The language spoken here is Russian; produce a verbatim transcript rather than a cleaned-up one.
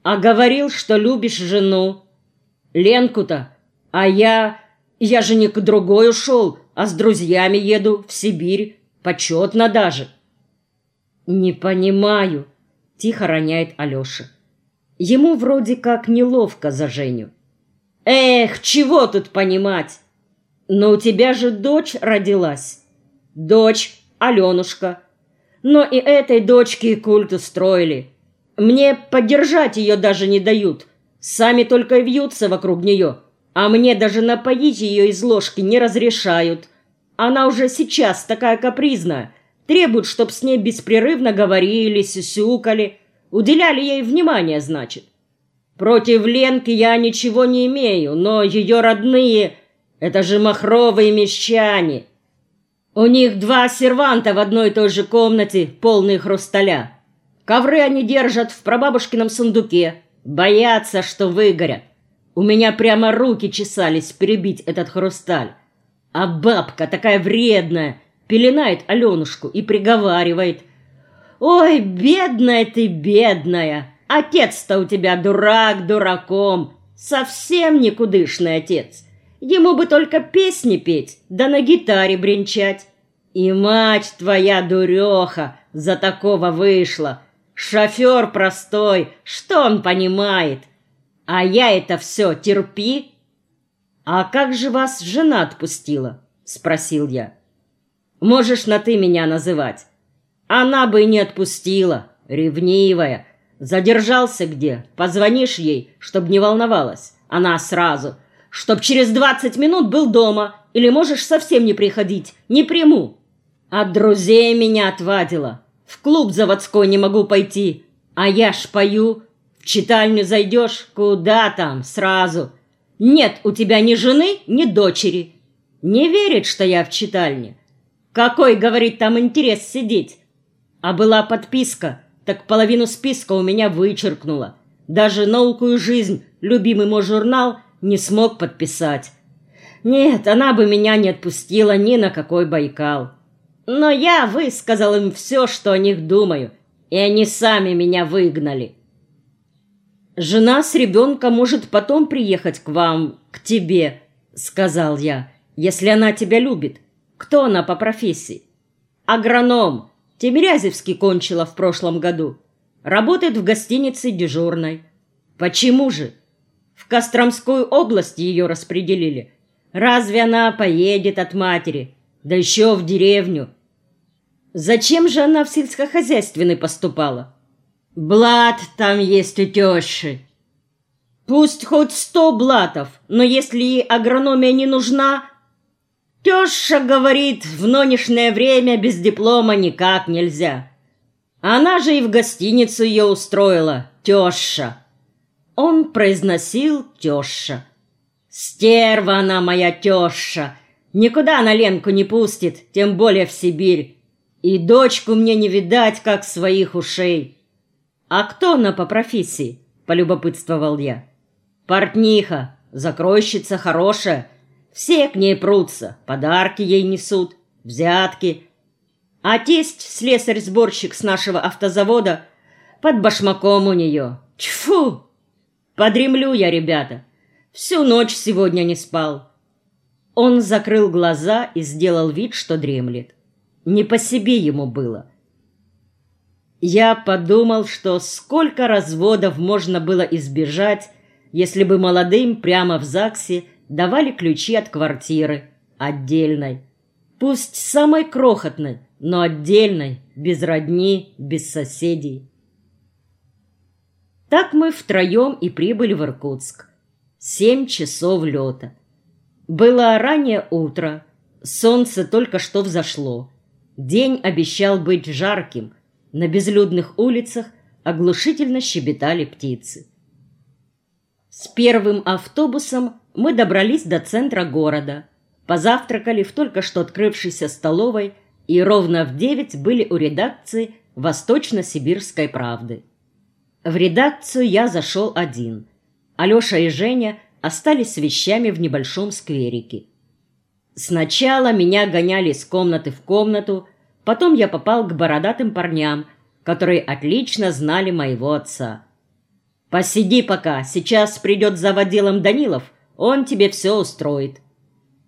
А говорил, что любишь жену. Ленку-то. А я... Я же не к другой ушел, а с друзьями еду в Сибирь. Почетно даже. Не понимаю, тихо роняет Алеша. Ему вроде как неловко за Женю. Эх, чего тут понимать? Но у тебя же дочь родилась. Дочь, Аленушка. Но и этой дочке культ устроили. Мне поддержать ее даже не дают. Сами только вьются вокруг нее. А мне даже напоить ее из ложки не разрешают. Она уже сейчас такая капризная. Требует, чтоб с ней беспрерывно говорили, сюсюкали. Уделяли ей внимание, значит. Против Ленки я ничего не имею, но ее родные... Это же махровые мещане. У них два серванта в одной и той же комнате, полные хрусталя. Ковры они держат в прабабушкином сундуке. Боятся, что выгорят. У меня прямо руки чесались перебить этот хрусталь. А бабка такая вредная пеленает Аленушку и приговаривает: «Ой, бедная ты, бедная! Отец-то у тебя дурак дураком, совсем никудышный отец. Ему бы только песни петь, да на гитаре бренчать. И мать твоя дуреха за такого вышла. Шофер простой, что он понимает? А я это все терпи». «А как же вас жена отпустила?» — спросил я. «Можешь на «ты» меня называть. Она бы и не отпустила, ревнивая. Задержался где? Позвонишь ей, чтоб не волновалась. Она сразу. Чтоб через двадцать минут был дома. Или можешь совсем не приходить. Не приму. От друзей меня отвадила. В клуб заводской не могу пойти. А я ж пою. В читальню зайдешь? Куда там? Сразу. Нет у тебя ни жены, ни дочери. Не верит, что я в читальне. Какой, говорит, там интерес сидеть? А была подписка, так половину списка у меня вычеркнула. Даже «Науку и жизнь», любимый мой журнал, не смог подписать. Нет, она бы меня не отпустила ни на какой Байкал. Но я высказал им все, что о них думаю, и они сами меня выгнали. «Жена с ребенком может потом приехать к вам, к тебе», — сказал я, — «если она тебя любит. Кто она по профессии?» «Агроном. Тимирязевский кончила в прошлом году. Работает в гостинице дежурной». «Почему же? В Костромскую область ее распределили. Разве она поедет от матери? Да еще в деревню». «Зачем же она в сельскохозяйственный поступала?» «Блат там есть у тещи». «Пусть хоть сто блатов, но если ей агрономия не нужна...» «Теща говорит, в нынешнее время без диплома никак нельзя. Она же и в гостиницу ее устроила, теща». Он произносил «теща». «Стерва она моя теща. Никуда она Ленку не пустит, тем более в Сибирь. И дочку мне не видать, как своих ушей». «А кто она по профессии?» — полюбопытствовал я. «Портниха, закройщица хорошая. Все к ней прутся, подарки ей несут, взятки. А тесть, слесарь-сборщик с нашего автозавода, под башмаком у нее. Тьфу! Подремлю я, ребята. Всю ночь сегодня не спал». Он закрыл глаза и сделал вид, что дремлет. Не по себе ему было. Я подумал, что сколько разводов можно было избежать, если бы молодым прямо в ЗАГСе давали ключи от квартиры, отдельной. Пусть самой крохотной, но отдельной, без родни, без соседей. Так мы втроем и прибыли в Иркутск. Семь часов лета. Было раннее утро, солнце только что взошло. День обещал быть жарким. На безлюдных улицах оглушительно щебетали птицы. С первым автобусом мы добрались до центра города, позавтракали в только что открывшейся столовой и ровно в девять были у редакции «Восточно-Сибирской правды». В редакцию я зашел один. Алеша и Женя остались с вещами в небольшом скверике. Сначала меня гоняли из комнаты в комнату, потом я попал к бородатым парням, которые отлично знали моего отца. Посиди пока, сейчас придет заводилом Данилов, он тебе все устроит.